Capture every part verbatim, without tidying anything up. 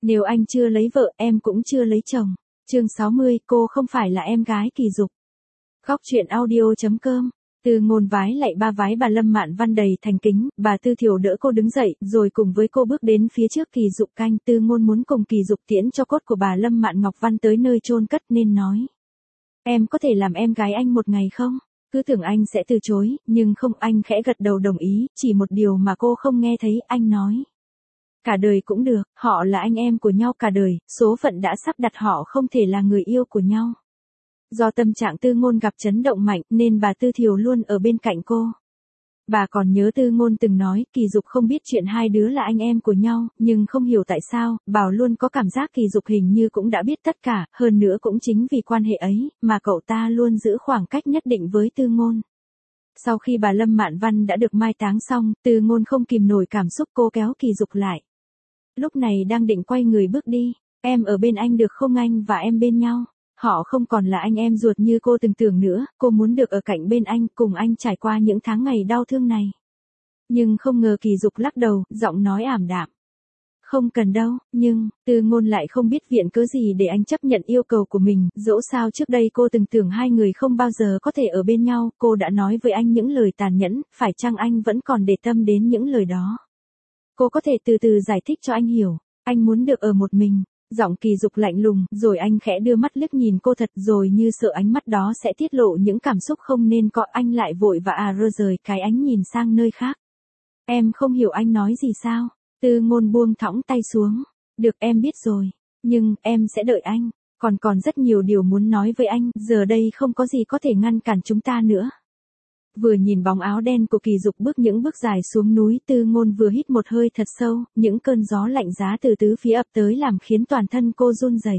Nếu anh chưa lấy vợ, em cũng chưa lấy chồng. Chương sáu mươi, cô không phải là em gái Kỳ Dục. Góc truyện audio chấm com. Từ Ngôn vái lạy ba vái bà Lâm Mạn Văn đầy thành kính, bà Tư Thiểu đỡ cô đứng dậy, rồi cùng với cô bước đến phía trước Kỳ Dục canh. Tư Ngôn muốn cùng Kỳ Dục tiễn cho cốt của bà Lâm Mạn Ngọc Văn tới nơi chôn cất nên nói: Em có thể làm em gái anh một ngày không? Cứ tưởng anh sẽ từ chối, nhưng không, anh khẽ gật đầu đồng ý, chỉ một điều mà cô không nghe thấy, anh nói: Cả đời cũng được, họ là anh em của nhau cả đời, số phận đã sắp đặt họ không thể là người yêu của nhau. Do tâm trạng Tư Ngôn gặp chấn động mạnh nên bà Tư Thiểu luôn ở bên cạnh cô. Bà còn nhớ Tư Ngôn từng nói Kỳ Dục không biết chuyện hai đứa là anh em của nhau, nhưng không hiểu tại sao, bảo luôn có cảm giác Kỳ Dục hình như cũng đã biết tất cả, hơn nữa cũng chính vì quan hệ ấy, mà cậu ta luôn giữ khoảng cách nhất định với Tư Ngôn. Sau khi bà Lâm Mạn Văn đã được mai táng xong, Tư Ngôn không kìm nổi cảm xúc, cô kéo Kỳ Dục lại. Lúc này đang định quay người bước đi, em ở bên anh được không, anh và em bên nhau. Họ không còn là anh em ruột như cô từng tưởng nữa, cô muốn được ở cạnh bên anh, cùng anh trải qua những tháng ngày đau thương này. Nhưng không ngờ Kỳ Dục lắc đầu, giọng nói ảm đạm. Không cần đâu, nhưng, Tư Ngôn lại không biết viện cớ gì để anh chấp nhận yêu cầu của mình, dẫu sao trước đây cô từng tưởng hai người không bao giờ có thể ở bên nhau, cô đã nói với anh những lời tàn nhẫn, phải chăng anh vẫn còn để tâm đến những lời đó? Cô có thể từ từ giải thích cho anh hiểu, anh muốn được ở một mình. Giọng Kỳ Dục lạnh lùng, rồi anh khẽ đưa mắt liếc nhìn cô thật, rồi như sợ ánh mắt đó sẽ tiết lộ những cảm xúc không nên có, anh lại vội và à rơ rời cái ánh nhìn sang nơi khác. Em không hiểu anh nói gì sao? Tư Ngôn buông thõng tay xuống. Được, em biết rồi, nhưng em sẽ đợi anh, còn còn rất nhiều điều muốn nói với anh, giờ đây không có gì có thể ngăn cản chúng ta nữa. Vừa nhìn bóng áo đen của Kỳ Dục bước những bước dài xuống núi, Tư Ngôn vừa hít một hơi thật sâu, những cơn gió lạnh giá từ tứ phía ập tới làm khiến toàn thân cô run rẩy.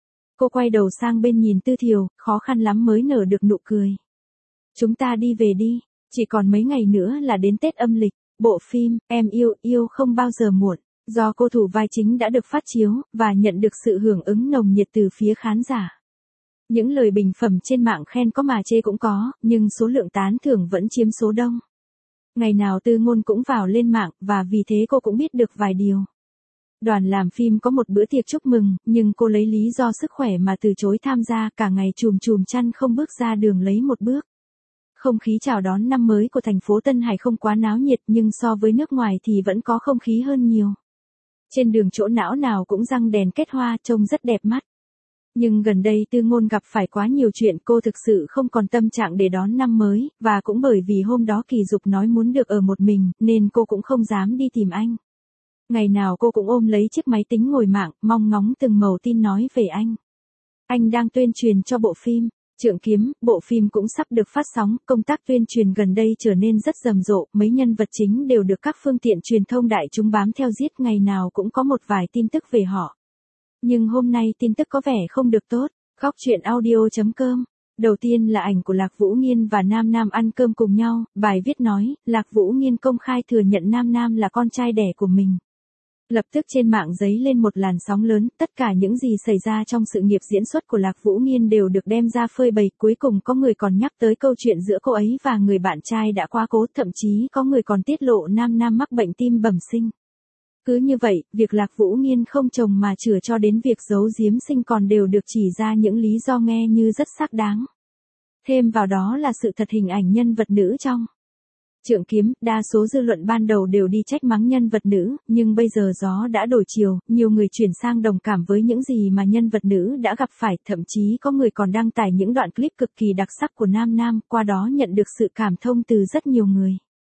Cô quay đầu sang bên nhìn Tư Thiểu, khó khăn lắm mới nở được nụ cười. Chúng ta đi về đi, chỉ còn mấy ngày nữa là đến Tết âm lịch. Bộ phim Em yêu yêu không bao giờ muộn, do cô thủ vai chính đã được phát chiếu, và nhận được sự hưởng ứng nồng nhiệt từ phía khán giả. Những lời bình phẩm trên mạng khen có mà chê cũng có, nhưng số lượng tán thưởng vẫn chiếm số đông. Ngày nào Tư Ngôn cũng vào lên mạng, và vì thế cô cũng biết được vài điều. Đoàn làm phim có một bữa tiệc chúc mừng, nhưng cô lấy lý do sức khỏe mà từ chối tham gia, cả ngày chùm chùm chăn không bước ra đường lấy một bước. Không khí chào đón năm mới của thành phố Tân Hải không quá náo nhiệt, nhưng so với nước ngoài thì vẫn có không khí hơn nhiều. Trên đường chỗ não nào cũng răng đèn kết hoa, trông rất đẹp mắt. Nhưng gần đây Tư Ngôn gặp phải quá nhiều chuyện, cô thực sự không còn tâm trạng để đón năm mới, và cũng bởi vì hôm đó Kỳ Dục nói muốn được ở một mình, nên cô cũng không dám đi tìm anh. Ngày nào cô cũng ôm lấy chiếc máy tính ngồi mạng, mong ngóng từng mẩu tin nói về anh. Anh đang tuyên truyền cho bộ phim Trượng Kiếm, bộ phim cũng sắp được phát sóng, công tác tuyên truyền gần đây trở nên rất rầm rộ, mấy nhân vật chính đều được các phương tiện truyền thông đại chúng bám theo giết, ngày nào cũng có một vài tin tức về họ. Nhưng hôm nay tin tức có vẻ không được tốt. Góc truyện audio chấm com. Đầu tiên là ảnh của Lạc Vũ Nghiên và Nam Nam ăn cơm cùng nhau, bài viết nói, Lạc Vũ Nghiên công khai thừa nhận Nam Nam là con trai đẻ của mình. Lập tức trên mạng dấy lên một làn sóng lớn, tất cả những gì xảy ra trong sự nghiệp diễn xuất của Lạc Vũ Nghiên đều được đem ra phơi bày, cuối cùng có người còn nhắc tới câu chuyện giữa cô ấy và người bạn trai đã quá cố, thậm chí có người còn tiết lộ Nam Nam mắc bệnh tim bẩm sinh. Cứ như vậy, việc Lạc Vũ Nghiên không chồng mà chửa cho đến việc giấu giếm sinh còn đều được chỉ ra những lý do nghe như rất xác đáng. Thêm vào đó là sự thật hình ảnh nhân vật nữ trong Trượng Kiếm, đa số dư luận ban đầu đều đi trách mắng nhân vật nữ, nhưng bây giờ gió đã đổi chiều, nhiều người chuyển sang đồng cảm với những gì mà nhân vật nữ đã gặp phải, thậm chí có người còn đăng tải những đoạn clip cực kỳ đặc sắc của Nam Nam, qua đó nhận được sự cảm thông từ rất nhiều người.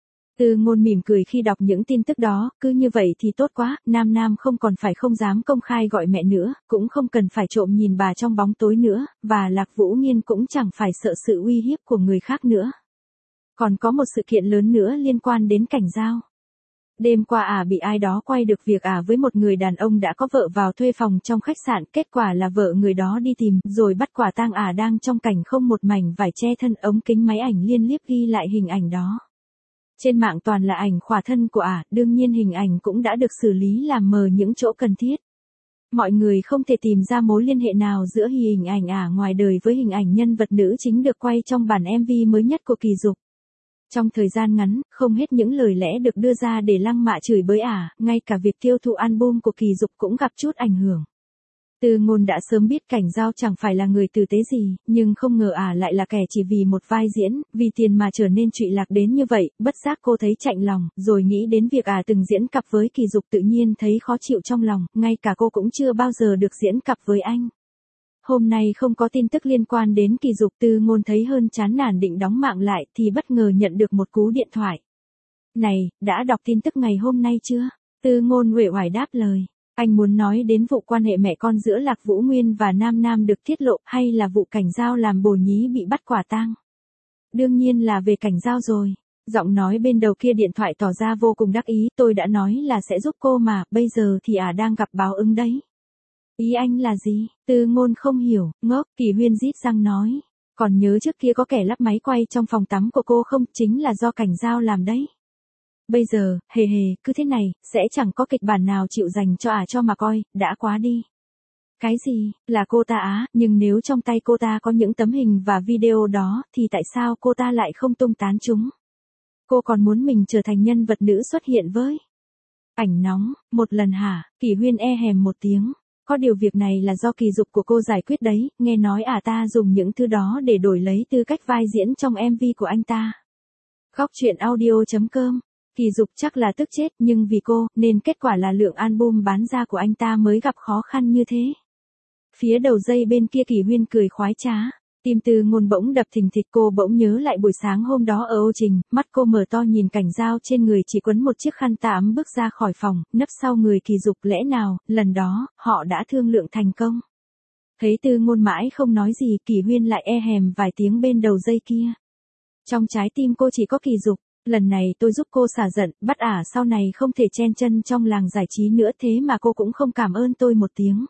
Tư Ngôn mỉm cười khi đọc những tin tức đó, cứ như vậy thì tốt quá, Nam Nam không còn phải không dám công khai gọi mẹ nữa, cũng không cần phải trộm nhìn bà trong bóng tối nữa, và Lạc Vũ Nghiên cũng chẳng phải sợ sự uy hiếp của người khác nữa. Còn có một sự kiện lớn nữa liên quan đến Cảnh Giao. Đêm qua ả à bị ai đó quay được việc ả à với một người đàn ông đã có vợ vào thuê phòng trong khách sạn, kết quả là vợ người đó đi tìm, rồi bắt quả tang ả à đang trong cảnh không một mảnh vải che thân, ống kính máy ảnh liên liếp ghi lại hình ảnh đó. Trên mạng toàn là ảnh khỏa thân của ả, đương nhiên hình ảnh cũng đã được xử lý làm mờ những chỗ cần thiết. Mọi người không thể tìm ra mối liên hệ nào giữa hình ảnh ả ngoài đời với hình ảnh nhân vật nữ chính được quay trong bản em vê mới nhất của Kỳ Dục. Trong thời gian ngắn, không hết những lời lẽ được đưa ra để lăng mạ chửi bới ả, ngay cả việc tiêu thụ album của Kỳ Dục cũng gặp chút ảnh hưởng. Từ Ngôn đã sớm biết Cảnh Giao chẳng phải là người tử tế gì, nhưng không ngờ ả lại là kẻ chỉ vì một vai diễn, vì tiền mà trở nên trụy lạc đến như vậy, bất giác cô thấy chạnh lòng, rồi nghĩ đến việc ả từng diễn cặp với Kỳ Dục tự nhiên thấy khó chịu trong lòng, ngay cả cô cũng chưa bao giờ được diễn cặp với anh. Hôm nay không có tin tức liên quan đến Kỳ Dục, Từ Ngôn thấy hơn chán nản định đóng mạng lại thì bất ngờ nhận được một cú điện thoại. Này, đã đọc tin tức ngày hôm nay chưa? Từ Ngôn uể oải đáp lời. Anh muốn nói đến vụ quan hệ mẹ con giữa Lạc Vũ Nguyên và Nam Nam được tiết lộ hay là vụ Cảnh Giao làm bồ nhí bị bắt quả tang? Đương nhiên là về Cảnh Giao rồi. Giọng nói bên đầu kia điện thoại tỏ ra vô cùng đắc ý, tôi đã nói là sẽ giúp cô mà, bây giờ thì ả đang gặp báo ứng đấy. Ý anh là gì? Từ Ngôn không hiểu, ngốc, Kỳ Huyên rít răng nói. Còn nhớ trước kia có kẻ lắp máy quay trong phòng tắm của cô không, chính là do Cảnh Giao làm đấy. Bây giờ, hề hề, cứ thế này, sẽ chẳng có kịch bản nào chịu dành cho ả cho mà coi, đã quá đi. Cái gì, là cô ta á, nhưng nếu trong tay cô ta có những tấm hình và video đó, thì tại sao cô ta lại không tung tán chúng? Cô còn muốn mình trở thành nhân vật nữ xuất hiện với ảnh nóng, một lần hả? Kỳ Huyên e hèm một tiếng. Có điều việc này là do Kỳ Dục của cô giải quyết đấy, nghe nói ả ta dùng những thứ đó để đổi lấy tư cách vai diễn trong em vê của anh ta. Góc truyện audio chấm com. Kỳ Dục chắc là tức chết, nhưng vì cô, nên kết quả là lượng album bán ra của anh ta mới gặp khó khăn như thế. Phía đầu dây bên kia Kỳ Huyên cười khoái trá. Tim Từ Ngôn bỗng đập thình thịch, cô bỗng nhớ lại buổi sáng hôm đó ở Ô Trình, mắt cô mở to nhìn Cảnh Giao trên người chỉ quấn một chiếc khăn tắm bước ra khỏi phòng, nấp sau người Kỳ Dục, lẽ nào, lần đó, họ đã thương lượng thành công. Thấy Từ Ngôn mãi không nói gì, Kỳ Huyên lại e hèm vài tiếng bên đầu dây kia. Trong trái tim cô chỉ có Kỳ Dục, lần này tôi giúp cô xả giận, bắt ả sau này không thể chen chân trong làng giải trí nữa, thế mà cô cũng không cảm ơn tôi một tiếng.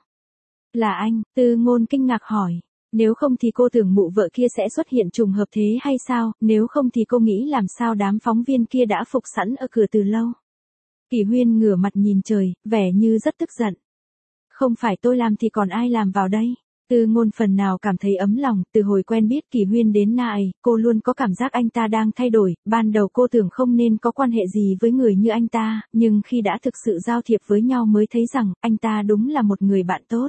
Là anh? Từ Ngôn kinh ngạc hỏi. Nếu không thì cô tưởng mụ vợ kia sẽ xuất hiện trùng hợp thế hay sao, nếu không thì cô nghĩ làm sao đám phóng viên kia đã phục sẵn ở cửa từ lâu. Kỳ Huyên ngửa mặt nhìn trời, vẻ như rất tức giận. Không phải tôi làm thì còn ai làm vào đây? Từ Ngôn phần nào cảm thấy ấm lòng, từ hồi quen biết Kỳ Huyên đến nay, cô luôn có cảm giác anh ta đang thay đổi, ban đầu cô tưởng không nên có quan hệ gì với người như anh ta, nhưng khi đã thực sự giao thiệp với nhau mới thấy rằng, anh ta đúng là một người bạn tốt.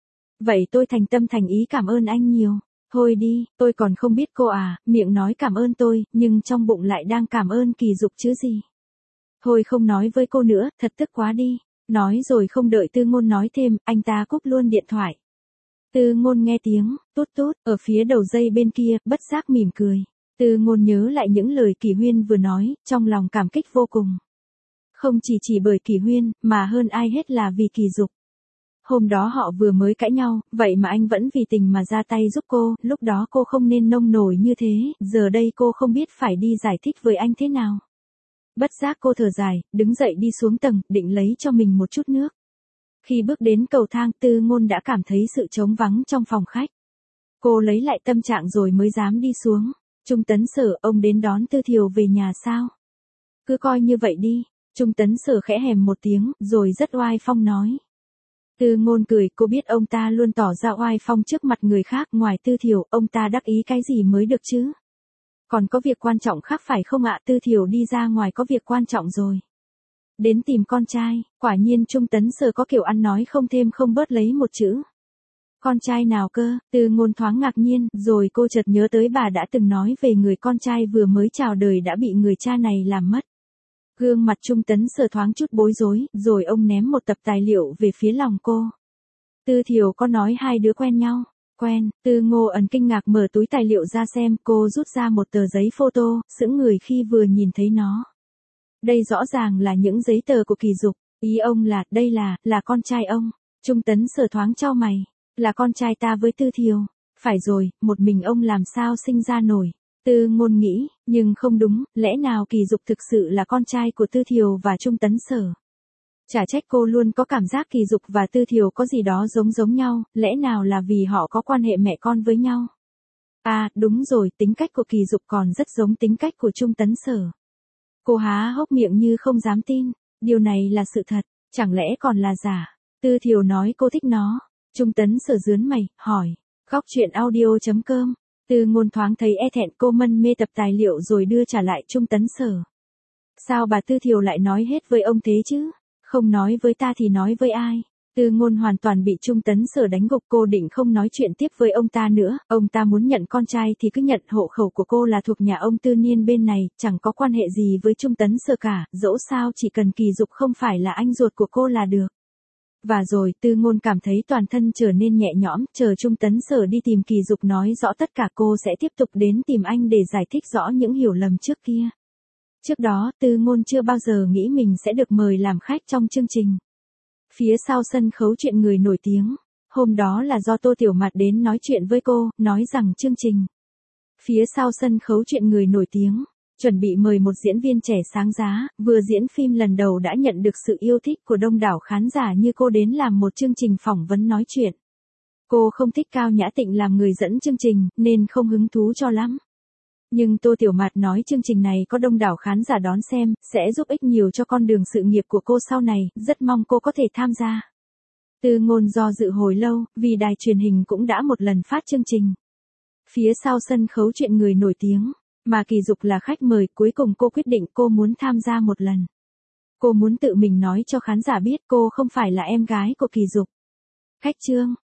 Vậy tôi thành tâm thành ý cảm ơn anh nhiều. Thôi đi, tôi còn không biết cô à, miệng nói cảm ơn tôi, nhưng trong bụng lại đang cảm ơn Kỳ Dục chứ gì. Thôi không nói với cô nữa, thật tức quá đi. Nói rồi không đợi Từ Ngôn nói thêm, anh ta cúp luôn điện thoại. Từ Ngôn nghe tiếng, tút tút, ở phía đầu dây bên kia, bất giác mỉm cười. Từ Ngôn nhớ lại những lời Kỳ Huyên vừa nói, trong lòng cảm kích vô cùng. Không chỉ chỉ bởi Kỳ Huyên, mà hơn ai hết là vì Kỳ Dục. Hôm đó họ vừa mới cãi nhau, vậy mà anh vẫn vì tình mà ra tay giúp cô, lúc đó cô không nên nông nổi như thế, giờ đây cô không biết phải đi giải thích với anh thế nào. Bất giác cô thở dài, đứng dậy đi xuống tầng, định lấy cho mình một chút nước. Khi bước đến cầu thang, Từ Ngôn đã cảm thấy sự trống vắng trong phòng khách. Cô lấy lại tâm trạng rồi mới dám đi xuống. Trung Tấn Sở, ông đến đón Tư Thiều về nhà sao? Cứ coi như vậy đi. Trung Tấn Sở khẽ hèm một tiếng, rồi rất oai phong nói. Từ Ngôn cười, cô biết ông ta luôn tỏ ra oai phong trước mặt người khác, ngoài Tư Thiều, ông ta đắc ý cái gì mới được chứ? Còn có việc quan trọng khác phải không ạ? Tư Thiều đi ra ngoài có việc quan trọng rồi. Đến tìm con trai, quả nhiên Trung Tấn Sở có kiểu ăn nói không thêm không bớt lấy một chữ. Con trai nào cơ? Từ Ngôn thoáng ngạc nhiên, rồi cô chợt nhớ tới bà đã từng nói về người con trai vừa mới chào đời đã bị người cha này làm mất. Gương mặt Trung Tấn Sở thoáng chút bối rối, rồi ông ném một tập tài liệu về phía lòng cô. Tư Thiều có nói hai đứa quen nhau? Quen. Từ Ngô ẩn kinh ngạc mở túi tài liệu ra xem, cô rút ra một tờ giấy photo, sững người khi vừa nhìn thấy nó. Đây rõ ràng là những giấy tờ của Kỳ Dục, ý ông là, đây là, là con trai ông. Trung Tấn Sở thoáng chau mày, là con trai ta với Tư Thiều. Phải rồi, một mình ông làm sao sinh ra nổi. Từ Ngôn nghĩ, nhưng không đúng, lẽ nào Kỳ Dục thực sự là con trai của Tư Thiều và Trung Tấn Sở? Chả trách cô luôn có cảm giác Kỳ Dục và Tư Thiều có gì đó giống giống nhau, lẽ nào là vì họ có quan hệ mẹ con với nhau? À, đúng rồi, tính cách của Kỳ Dục còn rất giống tính cách của Trung Tấn Sở. Cô há hốc miệng như không dám tin, điều này là sự thật, chẳng lẽ còn là giả? Tư Thiều nói cô thích nó. Trung Tấn Sở rướn mày, hỏi. Góc truyện audio chấm com Từ Ngôn thoáng thấy e thẹn, cô mân mê tập tài liệu rồi đưa trả lại Trung Tấn Sở. Sao bà Tư Thiều lại nói hết với ông thế chứ? Không nói với ta thì nói với ai? Từ Ngôn hoàn toàn bị Trung Tấn Sở đánh gục, cô định không nói chuyện tiếp với ông ta nữa, ông ta muốn nhận con trai thì cứ nhận, hộ khẩu của cô là thuộc nhà ông Tư Niên bên này, chẳng có quan hệ gì với Trung Tấn Sở cả, dẫu sao chỉ cần Kỳ Dục không phải là anh ruột của cô là được. Và rồi, Từ Ngôn cảm thấy toàn thân trở nên nhẹ nhõm, chờ Trung Tấn Sở đi tìm Kỳ Dục nói rõ tất cả, cô sẽ tiếp tục đến tìm anh để giải thích rõ những hiểu lầm trước kia. Trước đó, Từ Ngôn chưa bao giờ nghĩ mình sẽ được mời làm khách trong chương trình. Phía sau sân khấu chuyện người nổi tiếng, hôm đó là do Tô Tiểu Mạt đến nói chuyện với cô, nói rằng chương trình. Phía sau sân khấu chuyện người nổi tiếng, chuẩn bị mời một diễn viên trẻ sáng giá, vừa diễn phim lần đầu đã nhận được sự yêu thích của đông đảo khán giả như cô đến làm một chương trình phỏng vấn nói chuyện. Cô không thích Cao Nhã Tịnh làm người dẫn chương trình, nên không hứng thú cho lắm. Nhưng Tô Tiểu Mạt nói chương trình này có đông đảo khán giả đón xem, sẽ giúp ích nhiều cho con đường sự nghiệp của cô sau này, rất mong cô có thể tham gia. Từ Ngôn do dự hồi lâu, vì đài truyền hình cũng đã một lần phát chương trình. Phía sau sân khấu chuyện người nổi tiếng, mà Kỳ Dục là khách mời, cuối cùng cô quyết định cô muốn tham gia một lần. Cô muốn tự mình nói cho khán giả biết cô không phải là em gái của Kỳ Dục. Khách trương.